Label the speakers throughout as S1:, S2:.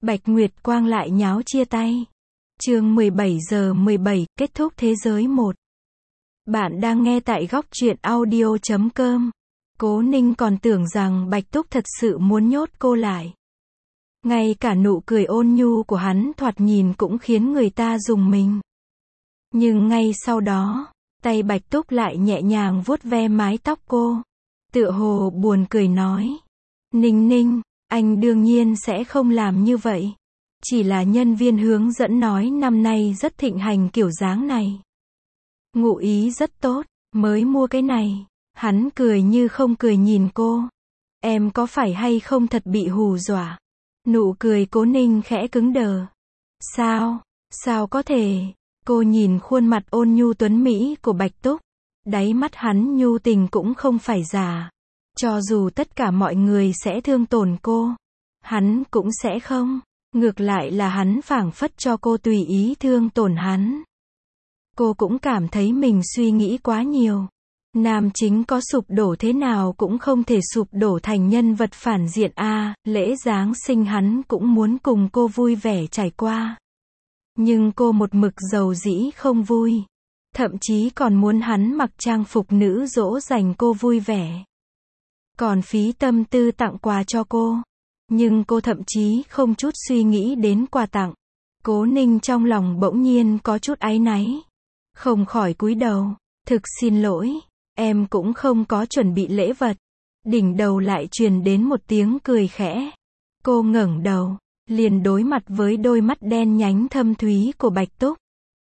S1: Bạch Nguyệt Quang lại nháo chia tay. Chương 17:17, kết thúc thế giới 1. Bạn đang nghe tại góc truyện audio.com. Cố Ninh còn tưởng rằng Bạch Túc thật sự muốn nhốt cô lại. Ngay cả nụ cười ôn nhu của hắn thoạt nhìn cũng khiến người ta rùng mình. Nhưng ngay sau đó, tay Bạch Túc lại nhẹ nhàng vuốt ve mái tóc cô. Tựa hồ buồn cười nói. Ninh Ninh, anh đương nhiên sẽ không làm như vậy. Chỉ là nhân viên hướng dẫn nói năm nay rất thịnh hành kiểu dáng này. Ngụ ý rất tốt, mới mua cái này. Hắn cười như không cười nhìn cô. Em có phải hay không thật bị hù dọa? Nụ cười Cố Ninh khẽ cứng đờ. Sao có thể? Cô nhìn khuôn mặt ôn nhu tuấn mỹ của Bạch Túc. Đáy mắt hắn nhu tình cũng không phải giả. Cho dù tất cả mọi người sẽ thương tổn cô, hắn cũng sẽ không. Ngược lại là hắn phảng phất cho cô tùy ý thương tổn hắn. Cô cũng cảm thấy mình suy nghĩ quá nhiều. Nam chính có sụp đổ thế nào cũng không thể sụp đổ thành nhân vật phản diện a. Lễ Giáng sinh hắn cũng muốn cùng cô vui vẻ trải qua. Nhưng cô một mực dầu dĩ không vui. Thậm chí còn muốn hắn mặc trang phục nữ dỗ dành cô vui vẻ. Còn phí tâm tư tặng quà cho cô. Nhưng cô thậm chí không chút suy nghĩ đến quà tặng. Cố Ninh trong lòng bỗng nhiên có chút áy náy. Không khỏi cúi đầu. Thực xin lỗi, em cũng không có chuẩn bị lễ vật. Đỉnh đầu lại truyền đến một tiếng cười khẽ. Cô ngẩng đầu, liền đối mặt với đôi mắt đen nhánh thâm thúy của Bạch Túc.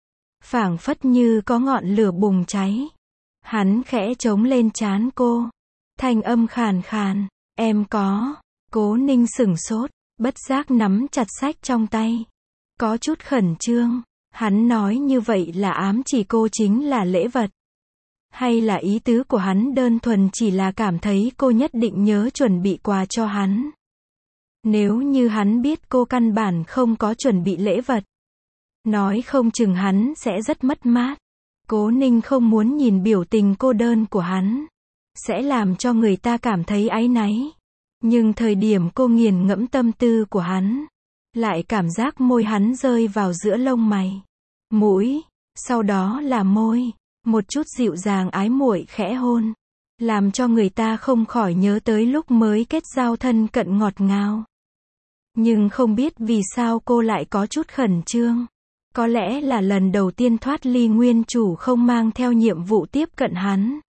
S1: Phảng phất như có ngọn lửa bùng cháy. Hắn khẽ chống lên trán cô. Thanh âm khàn khàn, em có. Cố Ninh sửng sốt, bất giác nắm chặt sách trong tay. Có chút khẩn trương. Hắn nói như vậy là ám chỉ cô chính là lễ vật. Hay là ý tứ của hắn đơn thuần chỉ là cảm thấy cô nhất định nhớ chuẩn bị quà cho hắn. Nếu như hắn biết cô căn bản không có chuẩn bị lễ vật, nói không chừng hắn sẽ rất mất mát. Cố Ninh không muốn nhìn biểu tình cô đơn của hắn. Sẽ làm cho người ta cảm thấy áy náy. Nhưng thời điểm cô nghiền ngẫm tâm tư của hắn, lại cảm giác môi hắn rơi vào giữa lông mày, mũi, sau đó là môi, một chút dịu dàng ái muội khẽ hôn, làm cho người ta không khỏi nhớ tới lúc mới kết giao thân cận ngọt ngào. Nhưng không biết vì sao cô lại có chút khẩn trương. Có lẽ là lần đầu tiên thoát ly nguyên chủ không mang theo nhiệm vụ tiếp cận hắn.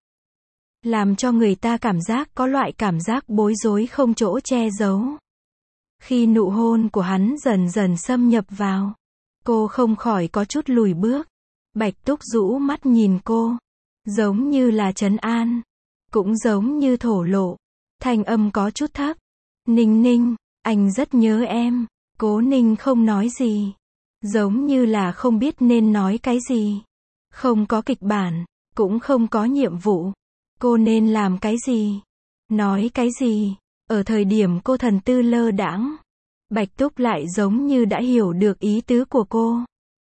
S1: Làm cho người ta cảm giác có loại cảm giác bối rối không chỗ che giấu. Khi nụ hôn của hắn dần dần xâm nhập vào, cô không khỏi có chút lùi bước. Bạch Túc rũ mắt nhìn cô, giống như là trấn an, cũng giống như thổ lộ. Thanh âm có chút thấp. Ninh Ninh, anh rất nhớ em. Cố Ninh không nói gì, giống như là không biết nên nói cái gì. Không có kịch bản, cũng không có nhiệm vụ. Cô nên làm cái gì? Nói cái gì? Ở thời điểm cô thần tư lơ đãng, Bạch Túc lại giống như đã hiểu được ý tứ của cô.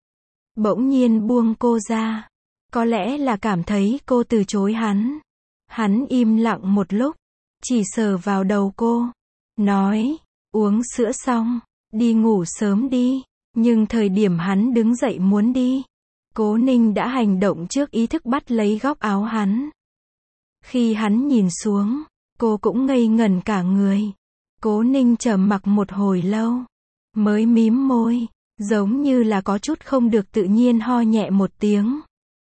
S1: Bỗng nhiên buông cô ra. Có lẽ là cảm thấy cô từ chối hắn. Hắn im lặng một lúc, chỉ sờ vào đầu cô. Nói, uống sữa xong, đi ngủ sớm đi. Nhưng thời điểm hắn đứng dậy muốn đi, Cố Ninh đã hành động trước ý thức bắt lấy góc áo hắn. Khi hắn nhìn xuống, cô cũng ngây ngẩn cả người. Cố Ninh trầm mặc một hồi lâu, mới mím môi, giống như là có chút không được tự nhiên ho nhẹ một tiếng.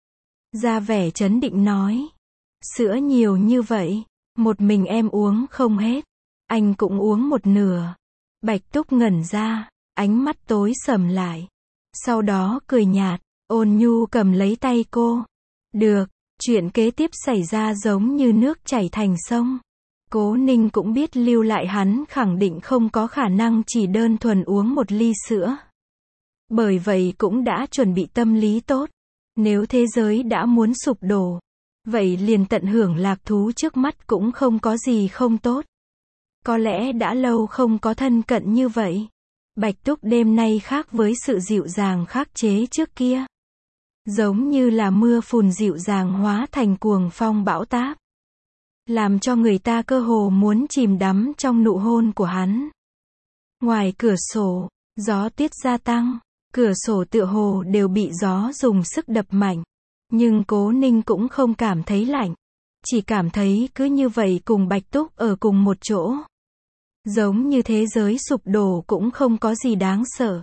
S1: Ra vẻ trấn định nói, sữa nhiều như vậy, một mình em uống không hết, anh cũng uống một nửa. Bạch Túc ngẩn ra, ánh mắt tối sầm lại. Sau đó cười nhạt, ôn nhu cầm lấy tay cô. Được. Chuyện kế tiếp xảy ra giống như nước chảy thành sông. Cố Ninh cũng biết lưu lại hắn khẳng định không có khả năng chỉ đơn thuần uống một ly sữa. Bởi vậy cũng đã chuẩn bị tâm lý tốt. Nếu thế giới đã muốn sụp đổ, vậy liền tận hưởng lạc thú trước mắt cũng không có gì không tốt. Có lẽ đã lâu không có thân cận như vậy. Bạch Túc đêm nay khác với sự dịu dàng khắc chế trước kia. Giống như là mưa phùn dịu dàng hóa thành cuồng phong bão táp. Làm cho người ta cơ hồ muốn chìm đắm trong nụ hôn của hắn. Ngoài cửa sổ, Gió tuyết gia tăng, cửa sổ tựa hồ đều bị gió dùng sức đập mạnh. Nhưng Cố Ninh cũng không cảm thấy lạnh. Chỉ cảm thấy cứ như vậy cùng Bạch Túc ở cùng một chỗ. Giống như thế giới sụp đổ cũng không có gì đáng sợ.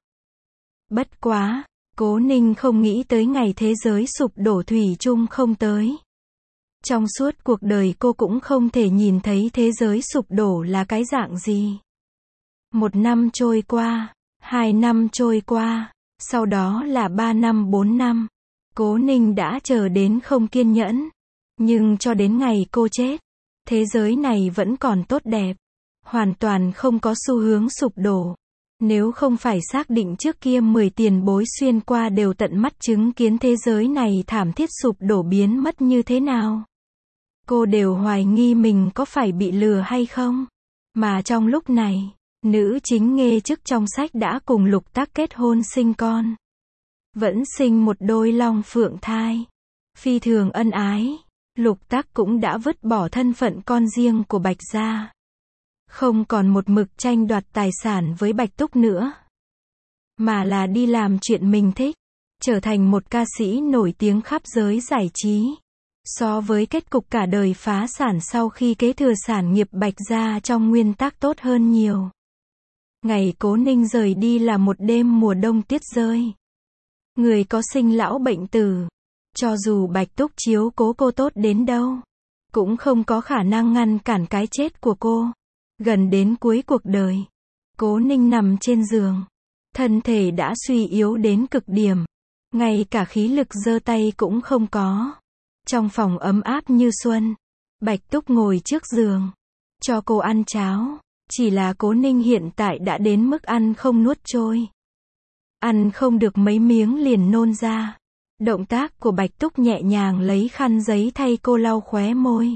S1: Bất quá, Cố Ninh không nghĩ tới ngày thế giới sụp đổ thủy chung không tới. Trong suốt cuộc đời cô cũng không thể nhìn thấy thế giới sụp đổ là cái dạng gì. 1 năm trôi qua, 2 năm trôi qua, sau đó là 3 năm 4 năm. Cố Ninh đã chờ đến không kiên nhẫn. Nhưng cho đến ngày cô chết, thế giới này vẫn còn tốt đẹp. Hoàn toàn không có xu hướng sụp đổ. Nếu không phải xác định trước kia 10 tiền bối xuyên qua đều tận mắt chứng kiến thế giới này thảm thiết sụp đổ biến mất như thế nào. Cô đều hoài nghi mình có phải bị lừa hay không. Mà trong lúc này, nữ chính Nghê Chức trong sách đã cùng Lục Tắc kết hôn sinh con. Vẫn sinh một đôi long phượng thai. Phi thường ân ái. Lục Tắc cũng đã vứt bỏ thân phận con riêng của Bạch gia. Không còn một mực tranh đoạt tài sản với Bạch Túc nữa. Mà là đi làm chuyện mình thích. Trở thành một ca sĩ nổi tiếng khắp giới giải trí. So với kết cục cả đời phá sản sau khi kế thừa sản nghiệp Bạch gia trong nguyên tắc tốt hơn nhiều. Ngày Cố Ninh rời đi là một đêm mùa đông tuyết rơi. Người có sinh lão bệnh tử. Cho dù Bạch Túc chiếu cố cô tốt đến đâu, cũng không có khả năng ngăn cản cái chết của cô. Gần đến cuối cuộc đời, Cố Ninh nằm trên giường. Thân thể đã suy yếu đến cực điểm. Ngay cả khí lực giơ tay cũng không có. Trong phòng ấm áp như xuân, Bạch Túc ngồi trước giường, cho cô ăn cháo. Chỉ là Cố Ninh hiện tại đã đến mức ăn không nuốt trôi. Ăn không được mấy miếng liền nôn ra. Động tác của Bạch Túc nhẹ nhàng lấy khăn giấy thay cô lau khóe môi.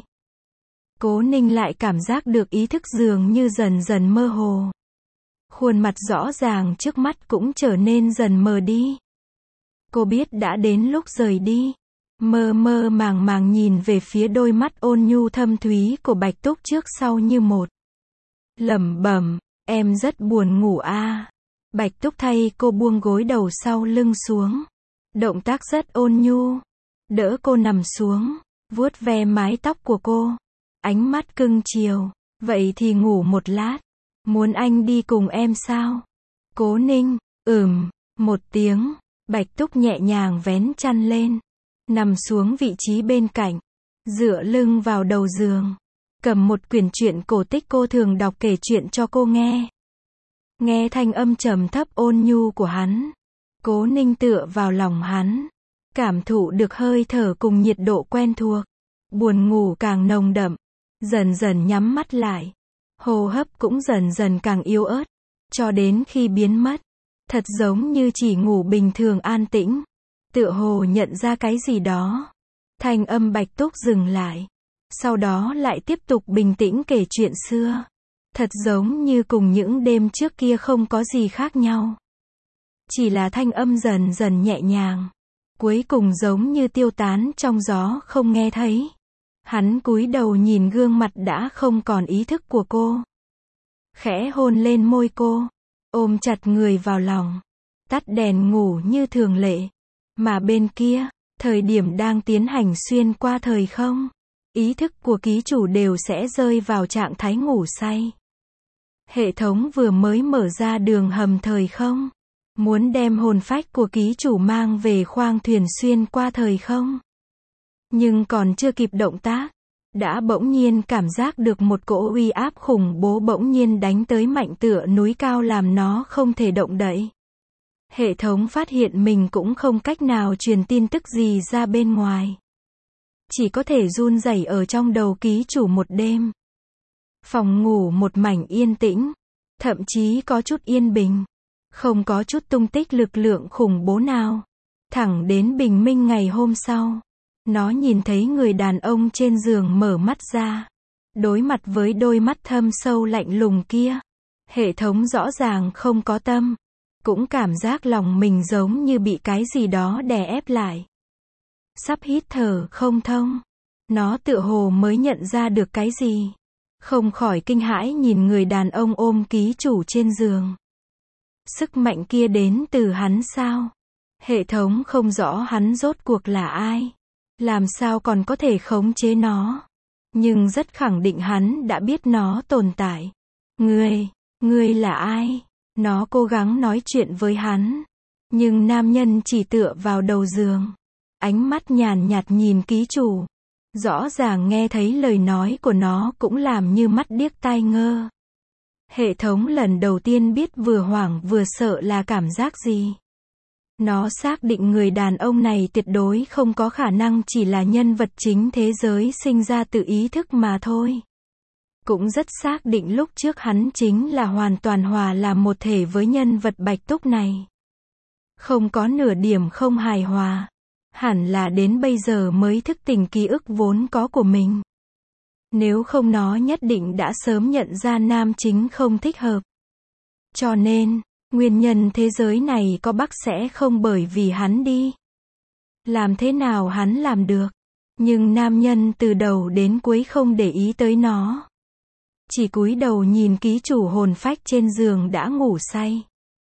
S1: Cố Ninh lại cảm giác được ý thức dường như dần dần mơ hồ. Khuôn mặt rõ ràng trước mắt cũng trở nên dần mờ đi. Cô biết đã đến lúc rời đi. Mơ mơ màng màng nhìn về phía đôi mắt ôn nhu thâm thúy của Bạch Túc trước sau như một. Lẩm bẩm, em rất buồn ngủ a. Bạch Túc thay cô buông gối đầu sau lưng xuống. Động tác rất ôn nhu. Đỡ cô nằm xuống, vuốt ve mái tóc của cô. Ánh mắt cưng chiều. Vậy thì ngủ một lát. Muốn anh đi cùng em sao? Cố Ninh, một tiếng. Bạch Túc nhẹ nhàng vén chăn lên. Nằm xuống vị trí bên cạnh. Dựa lưng vào đầu giường. Cầm một quyển truyện cổ tích cô thường đọc kể chuyện cho cô nghe. Nghe thanh âm trầm thấp ôn nhu của hắn. Cố Ninh tựa vào lòng hắn. Cảm thụ được hơi thở cùng nhiệt độ quen thuộc. Buồn ngủ càng nồng đậm. Dần dần nhắm mắt lại. Hô hấp cũng dần dần càng yếu ớt. Cho đến khi biến mất. Thật giống như chỉ ngủ bình thường an tĩnh. Tựa hồ nhận ra cái gì đó. Thanh âm Bạch Túc dừng lại. Sau đó lại tiếp tục bình tĩnh kể chuyện xưa. Thật giống như cùng những đêm trước kia không có gì khác nhau. Chỉ là thanh âm dần dần nhẹ nhàng. Cuối cùng giống như tiêu tán trong gió không nghe thấy. Hắn cúi đầu nhìn gương mặt đã không còn ý thức của cô. Khẽ hôn lên môi cô. Ôm chặt người vào lòng. Tắt đèn ngủ như thường lệ. Mà bên kia, thời điểm đang tiến hành xuyên qua thời không. Ý thức của ký chủ đều sẽ rơi vào trạng thái ngủ say. Hệ thống vừa mới mở ra đường hầm thời không. Muốn đem hồn phách của ký chủ mang về khoang thuyền xuyên qua thời không. Nhưng còn chưa kịp động tác. Đã bỗng nhiên cảm giác được một cỗ uy áp khủng bố bỗng nhiên đánh tới mạnh tựa núi cao làm nó không thể động đậy. Hệ thống phát hiện mình cũng không cách nào truyền tin tức gì ra bên ngoài. Chỉ có thể run rẩy ở trong đầu ký chủ một đêm. Phòng ngủ một mảnh yên tĩnh. Thậm chí có chút yên bình. Không có chút tung tích lực lượng khủng bố nào. Thẳng đến bình minh ngày hôm sau. Nó nhìn thấy người đàn ông trên giường mở mắt ra. Đối mặt với đôi mắt thâm sâu lạnh lùng kia. Hệ thống rõ ràng không có tâm. Cũng cảm giác lòng mình giống như bị cái gì đó đè ép lại. Sắp hít thở không thông. Nó tựa hồ mới nhận ra được cái gì. Không khỏi kinh hãi nhìn người đàn ông ôm ký chủ trên giường. Sức mạnh kia đến từ hắn sao? Hệ thống không rõ hắn rốt cuộc là ai. Làm sao còn có thể khống chế nó? Nhưng rất khẳng định hắn đã biết nó tồn tại. Ngươi là ai? Nó cố gắng nói chuyện với hắn. Nhưng nam nhân chỉ tựa vào đầu giường. Ánh mắt nhàn nhạt nhìn ký chủ. Rõ ràng nghe thấy lời nói của nó cũng làm như mắt điếc tai ngơ. Hệ thống lần đầu tiên biết vừa hoảng vừa sợ là cảm giác gì. Nó xác định người đàn ông này tuyệt đối không có khả năng chỉ là nhân vật chính thế giới sinh ra từ ý thức mà thôi. Cũng rất xác định lúc trước hắn chính là hoàn toàn hòa làm một thể với nhân vật Bạch Túc này. Không có nửa điểm không hài hòa. Hẳn là đến bây giờ mới thức tỉnh ký ức vốn có của mình. Nếu không nó nhất định đã sớm nhận ra nam chính không thích hợp. Cho nên, nguyên nhân thế giới này có Bắc sẽ không bởi vì hắn đi. Làm thế nào hắn làm được? Nhưng nam nhân từ đầu đến cuối không để ý tới nó. Chỉ cúi đầu nhìn ký chủ hồn phách trên giường đã ngủ say.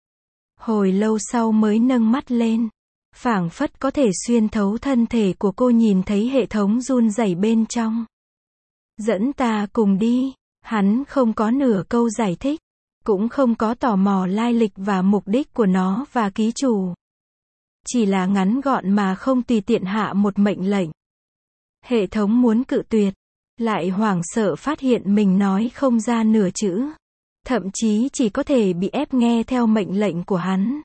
S1: Hồi lâu sau mới nâng mắt lên. Phảng phất có thể xuyên thấu thân thể của cô, nhìn thấy hệ thống run rẩy bên trong. Dẫn ta cùng đi. Hắn không có nửa câu giải thích. Cũng không có tò mò lai lịch và mục đích của nó và ký chủ. Chỉ là ngắn gọn mà không tùy tiện hạ một mệnh lệnh. Hệ thống muốn cự tuyệt. Lại hoảng sợ phát hiện mình nói không ra nửa chữ. Thậm chí chỉ có thể bị ép nghe theo mệnh lệnh của hắn.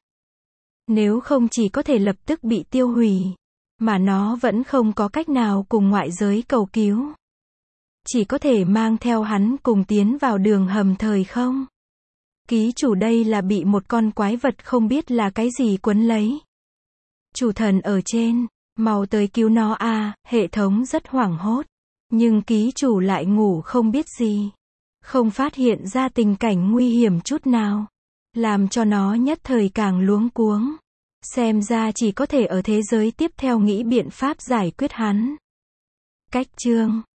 S1: Nếu không chỉ có thể lập tức bị tiêu hủy. Mà nó vẫn không có cách nào cùng ngoại giới cầu cứu. Chỉ có thể mang theo hắn cùng tiến vào đường hầm thời không. Ký chủ đây là bị một con quái vật không biết là cái gì quấn lấy. Chủ thần ở trên, mau tới cứu nó a. Hệ thống rất hoảng hốt. Nhưng ký chủ lại ngủ không biết gì. Không phát hiện ra tình cảnh nguy hiểm chút nào. Làm cho nó nhất thời càng luống cuống. Xem ra chỉ có thể ở thế giới tiếp theo nghĩ biện pháp giải quyết hắn. Cách chương